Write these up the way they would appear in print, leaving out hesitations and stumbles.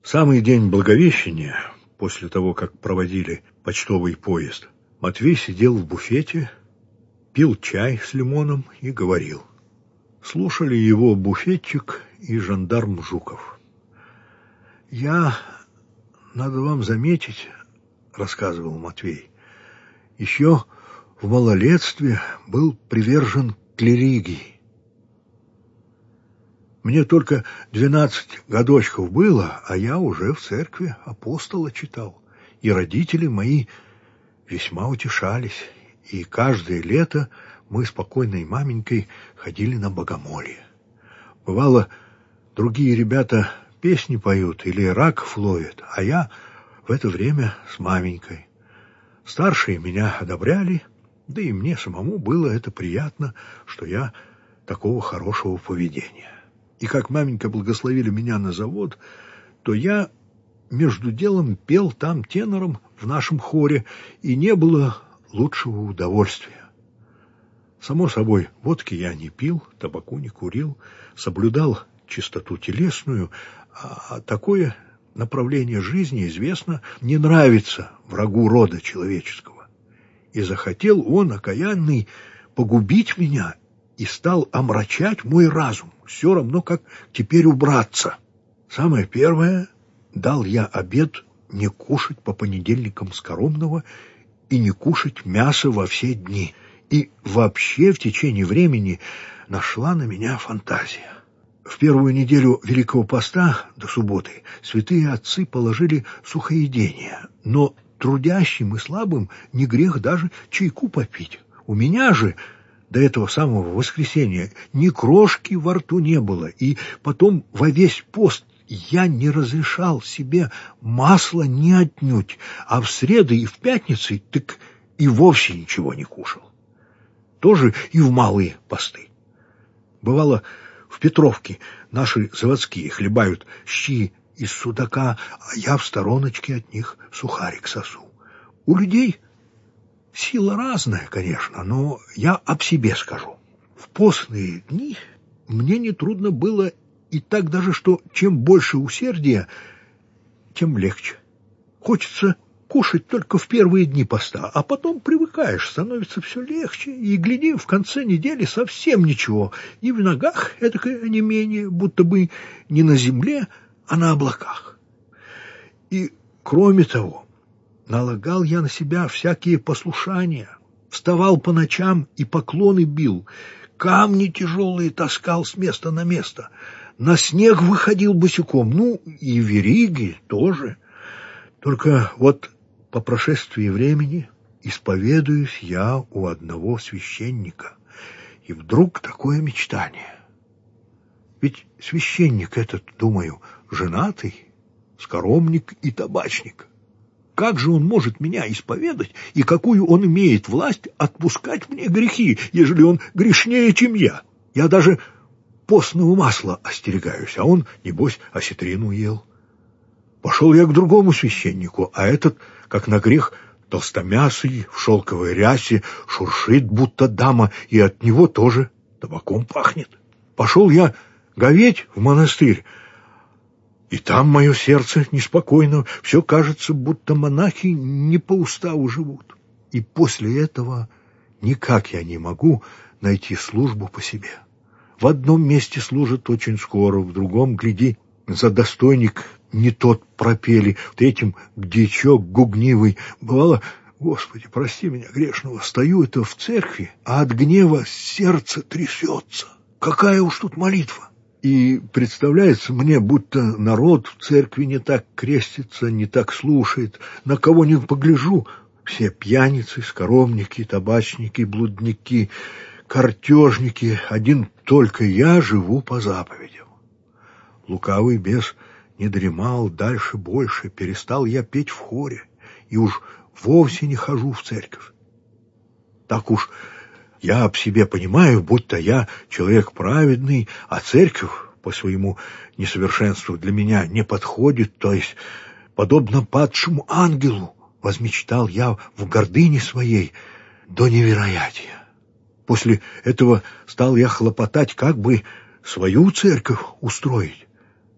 Самый день Благовещения, после того, как проводили почтовый поезд, Матвей сидел в буфете, пил чай с лимоном и говорил. Слушали его буфетчик и жандарм Жуков. «Я, надо вам заметить, — рассказывал Матвей, — еще в малолетстве был привержен к религии. Мне только 12 годочков было, а я уже в церкви апостола читал, и родители мои весьма утешались, и каждое лето мы с покойной маменькой ходили на богомолье. Бывало, другие ребята песни поют или раков ловят, а я в это время с маменькой. Старшие меня одобряли, да и мне самому было это приятно, что я такого хорошего поведения. И как маменька благословили меня на завод, то я между делом пел там тенором в нашем хоре, и не было лучшего удовольствия. Само собой, водки я не пил, табаку не курил, соблюдал чистоту телесную, а такое направление жизни, известно, не нравится врагу рода человеческого. И захотел он, окаянный, погубить меня, и стал омрачать мой разум, все равно, как теперь убраться. Самое первое, дал я обет не кушать по понедельникам скоромного и не кушать мясо во все дни. И вообще в течение времени нашла на меня фантазия. В первую неделю Великого Поста до субботы святые отцы положили сухоедение, но трудящим и слабым не грех даже чайку попить. У меня же до этого самого воскресенья ни крошки во рту не было, и потом во весь пост я не разрешал себе масла ни отнюдь, а в среду и в пятницу так и вовсе ничего не кушал. Тоже и в малые посты. Бывало, в Петровке наши заводские хлебают щи из судака, а я в стороночке от них сухарик сосу. У людей сила разная, конечно, но я об себе скажу. В постные дни мне нетрудно было и так даже, что чем больше усердия, тем легче. Хочется кушать только в первые дни поста, а потом привыкаешь, становится все легче, и, гляди, в конце недели совсем ничего, и в ногах этакое онемение, будто бы не на земле, а на облаках. И, кроме того, налагал я на себя всякие послушания, вставал по ночам и поклоны бил, камни тяжелые таскал с места на место, на снег выходил босиком, ну и вериги тоже. Только вот по прошествии времени исповедуюсь я у одного священника, и вдруг такое мечтание. Ведь священник этот, думаю, женатый, скоромник и табачник. Как же он может меня исповедать, и какую он имеет власть отпускать мне грехи, ежели он грешнее, чем я? Я даже постного масла остерегаюсь, а он, небось, осетрину ел. Пошел я к другому священнику, а этот, как на грех, толстомясый, в шелковой рясе, шуршит, будто дама, и от него тоже табаком пахнет. Пошел я говедь в монастырь, и там мое сердце неспокойно, все кажется, будто монахи не по уставу живут. И после этого никак я не могу найти службу по себе. В одном месте служат очень скоро, в другом, гляди, за достойник не тот пропели, в третьем дьячок гугнивый. Бывало, Господи, прости меня грешного, стою это в церкви, а от гнева сердце трясется. Какая уж тут молитва! И представляется мне, будто народ в церкви не так крестится, не так слушает. На кого ни погляжу, все пьяницы, скоромники, табачники, блудники, картежники. Один только я живу по заповедям. Лукавый бес не дремал, дальше больше. Перестал я петь в хоре, и уж вовсе не хожу в церковь. Так уж я об себе понимаю, будто я человек праведный, а церковь по своему несовершенству для меня не подходит, то есть, подобно падшему ангелу, возмечтал я в гордыне своей до невероятия. После этого стал я хлопотать, как бы свою церковь устроить.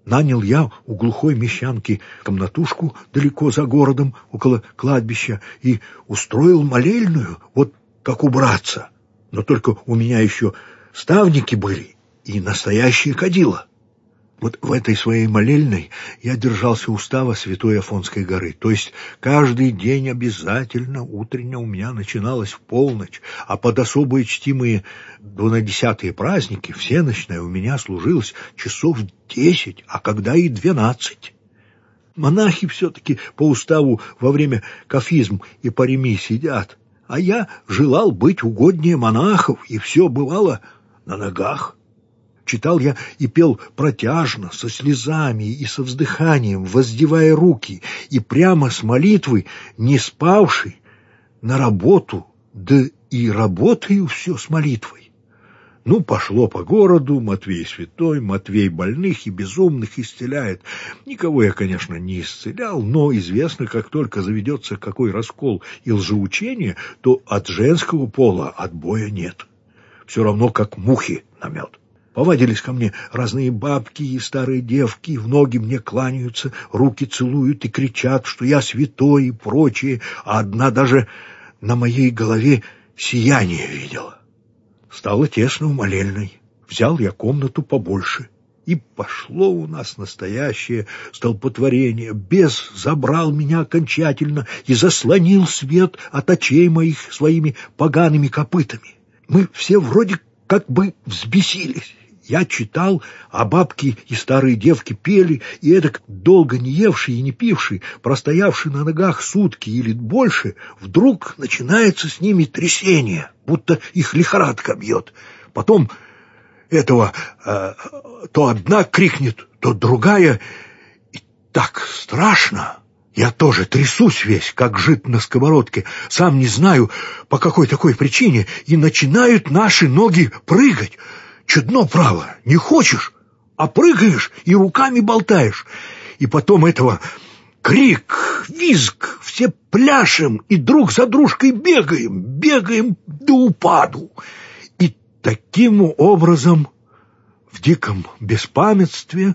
нанял я у глухой мещанки комнатушку далеко за городом, около кладбища, и устроил молельную, вот как у братца. Но только у меня еще ставники были и настоящие кадила. Вот в этой своей молельной я держался устава Святой Афонской горы. То есть каждый день обязательно утренне у меня начиналось в полночь, а под особые чтимые 12-е праздники всеночная у меня служилась часов 10, а когда и 12. Монахи все-таки по уставу во время кафизм и пареми сидят, а я желал быть угоднее монахов, и все бывало на ногах. Читал я и пел протяжно, со слезами и со вздыханием, воздевая руки, и прямо с молитвы, не спавший, на работу, да и работаю все с молитвой. Ну, пошло по городу, Матвей святой, Матвей больных и безумных исцеляет. Никого я, конечно, не исцелял, но известно, как только заведется какой раскол и лжеучение, то от женского пола отбоя нет. Все равно, как мухи на мед. Повадились ко мне разные бабки и старые девки, в ноги мне кланяются, руки целуют и кричат, что я святой и прочее, а одна даже на моей голове сияние видела. Стало тесно в молельной. Взял я комнату побольше, и пошло у нас настоящее столпотворение. Бес забрал меня окончательно и заслонил свет от очей моих своими погаными копытами. Мы все вроде как бы взбесились. Я читал, а бабки и старые девки пели, и эдак долго не евший и не пивший, простоявший на ногах сутки или больше, вдруг начинается с ними трясение, будто их лихорадка бьет. Потом этого то одна крикнет, то другая, и так страшно. Я тоже трясусь весь, как жид на сковородке, сам не знаю, по какой такой причине, и начинают наши ноги прыгать. Чудно, право, не хочешь, а прыгаешь и руками болтаешь. И потом этого крик, визг, все пляшем и друг за дружкой бегаем до упаду. И таким образом в диком беспамятстве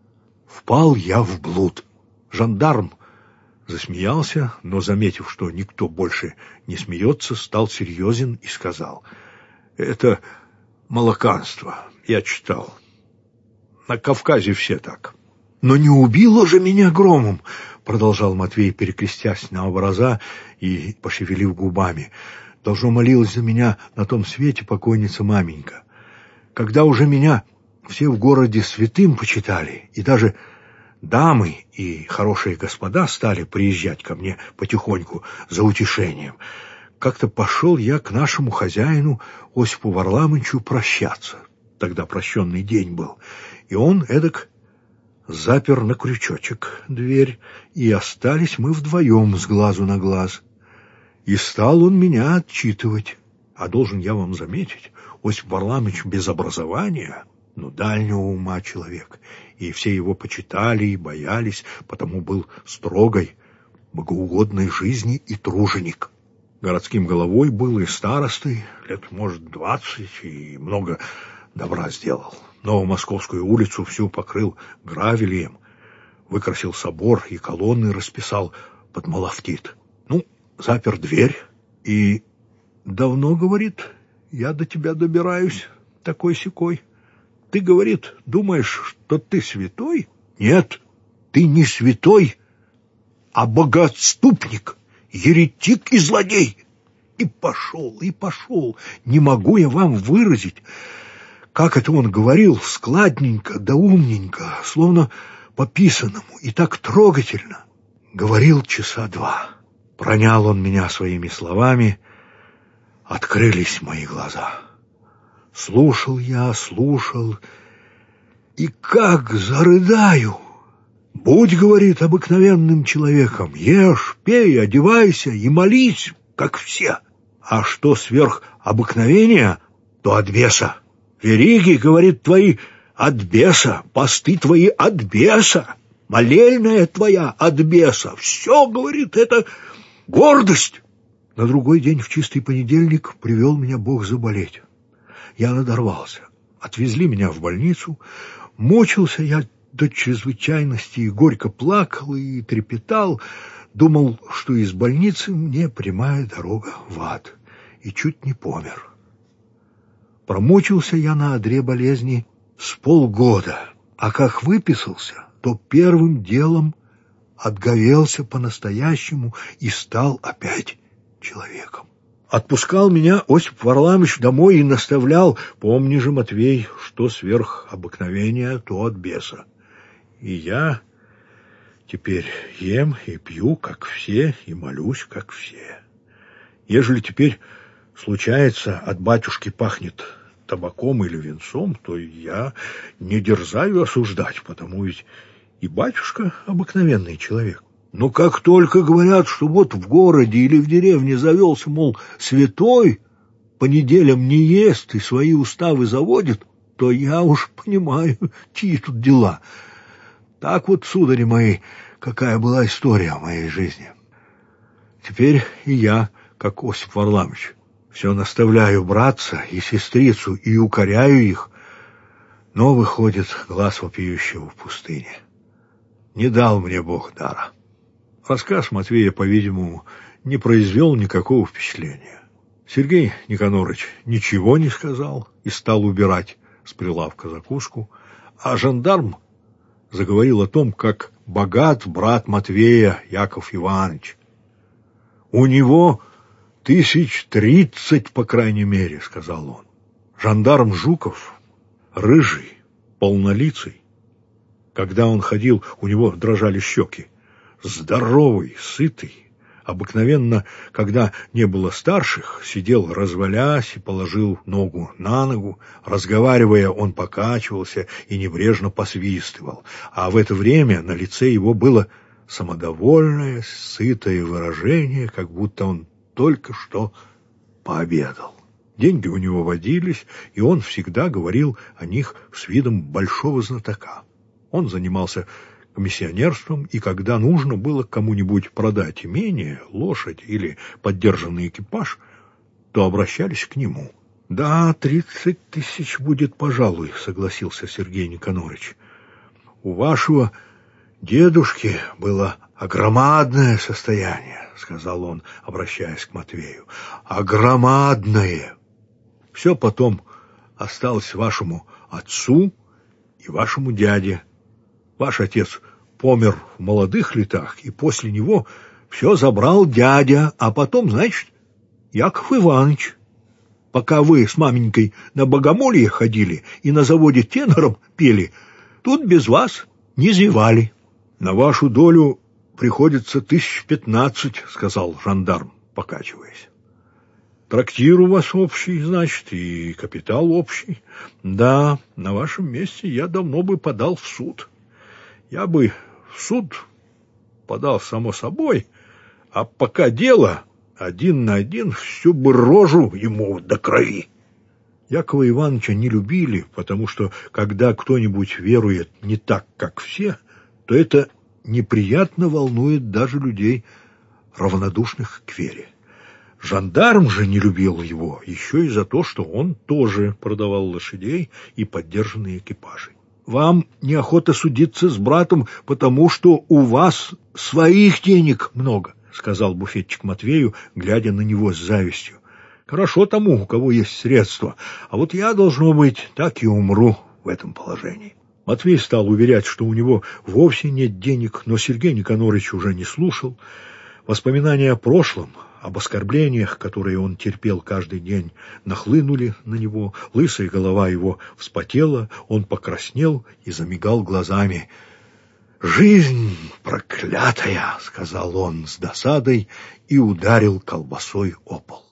впал я в блуд. Жандарм засмеялся, но, заметив, что никто больше не смеется, стал серьезен и сказал: «Это молоканство, я читал. На Кавказе все так». «Но не убило же меня громом», — продолжал Матвей, перекрестясь на образа и пошевелив губами. «Должно молилась за меня на том свете покойница маменька. Когда уже меня все в городе святым почитали, и даже дамы и хорошие господа стали приезжать ко мне потихоньку за утешением, как-то пошел я к нашему хозяину Осипу Варламычу прощаться. Тогда прощенный день был. И он эдак запер на крючочек дверь, и остались мы вдвоем с глазу на глаз. И стал он меня отчитывать. А должен я вам заметить, Осип Варламыч без образования, но дальнего ума человек, и все его почитали и боялись, потому был строгой, богоугодной жизни и труженик. Городским головой был и старостой, лет, может, 20, и много добра сделал. Новомосковскую улицу всю покрыл гравелием, выкрасил собор и колонны расписал под малахтит. Ну, запер дверь и... «Давно, — говорит, — я до тебя добираюсь, такой-сякой. Ты, — говорит, — думаешь, что ты святой? Нет, ты не святой, а богоотступник, еретик и злодей». И пошел, не могу я вам выразить, как это он говорил, складненько да умненько, словно по писанному, и так трогательно. Говорил часа 2. Пронял он меня своими словами, открылись мои глаза. Слушал я, и как зарыдаю. «Будь, — говорит, — обыкновенным человеком, ешь, пей, одевайся и молись, как все. А что сверх обыкновения, то от беса. Вериги, — говорит, — твои от беса, посты твои от беса, молельная твоя от беса. Все, — говорит, — это гордость». На другой день, в чистый понедельник, привел меня Бог заболеть. Я надорвался. Отвезли меня в больницу. Мучился я до чрезвычайности и горько плакал и трепетал, думал, что из больницы мне прямая дорога в ад, и чуть не помер. Промучился я на одре болезни с полгода, а как выписался, то первым делом отговелся по-настоящему и стал опять человеком. Отпускал меня Осип Варламович домой и наставлял: помни же, Матвей, что сверх обыкновения, то от беса. И я теперь ем и пью, как все, и молюсь, как все. Ежели теперь случается, от батюшки пахнет табаком или венцом, то я не дерзаю осуждать, потому ведь и батюшка обыкновенный человек. Но как только говорят, что вот в городе или в деревне завелся, мол, святой, по неделям не ест и свои уставы заводит, то я уж понимаю, чьи тут дела. Так вот, судари мои, какая была история в моей жизни. Теперь и я, как Осип Варламович, все наставляю братца и сестрицу и укоряю их, но выходит глаз вопиющего в пустыне. Не дал мне Бог дара. Рассказ Матвея, по-видимому, не произвел никакого впечатления. Сергей Никонорович ничего не сказал и стал убирать с прилавка закуску, а жандарм заговорил о том, как богат брат Матвея Яков Иванович. «У него 30 по крайней мере», — сказал он. Жандарм Жуков, рыжий, полнолицый. Когда он ходил, у него дрожали щеки. Здоровый, сытый. Обыкновенно, когда не было старших, сидел развалясь и положил ногу на ногу. Разговаривая, он покачивался и небрежно посвистывал. А в это время на лице его было самодовольное, сытое выражение, как будто он только что пообедал. Деньги у него водились, и он всегда говорил о них с видом большого знатока. Он занимался комиссионерством, и когда нужно было кому-нибудь продать имение, лошадь или поддержанный экипаж, то обращались к нему. — Да, 30 тысяч будет, пожалуй, — согласился Сергей Никонорович. — У вашего дедушки было огромадное состояние, — сказал он, обращаясь к Матвею. — Огромадное! Все потом осталось вашему отцу и вашему дяде. Ваш отец помер в молодых летах, и после него все забрал дядя, а потом, значит, Яков Иванович. Пока вы с маменькой на богомолье ходили и на заводе тенором пели, тут без вас не зевали. — На вашу долю приходится 15 000, — сказал жандарм, покачиваясь. — Трактир у вас общий, значит, и капитал общий. Да, на вашем месте я давно бы подал в суд. Я бы в суд подал, само собой, а пока дело 1 на 1, всю бы рожу ему до крови. Якова Ивановича не любили, потому что, когда кто-нибудь верует не так, как все, то это неприятно волнует даже людей, равнодушных к вере. Жандарм же не любил его еще и за то, что он тоже продавал лошадей и поддержанные экипажи. Вам неохота судиться с братом, потому что у вас своих денег много, — сказал буфетчик Матвею, глядя на него с завистью. — Хорошо тому, у кого есть средства, а вот я, должно быть, так и умру в этом положении. Матвей стал уверять, что у него вовсе нет денег, но Сергей Никонорович уже не слушал. Воспоминания о прошлом, об оскорблениях, которые он терпел каждый день, нахлынули на него. Лысая голова его вспотела, он покраснел и замигал глазами. «Жизнь проклятая!» — сказал он с досадой и ударил колбасой о пол.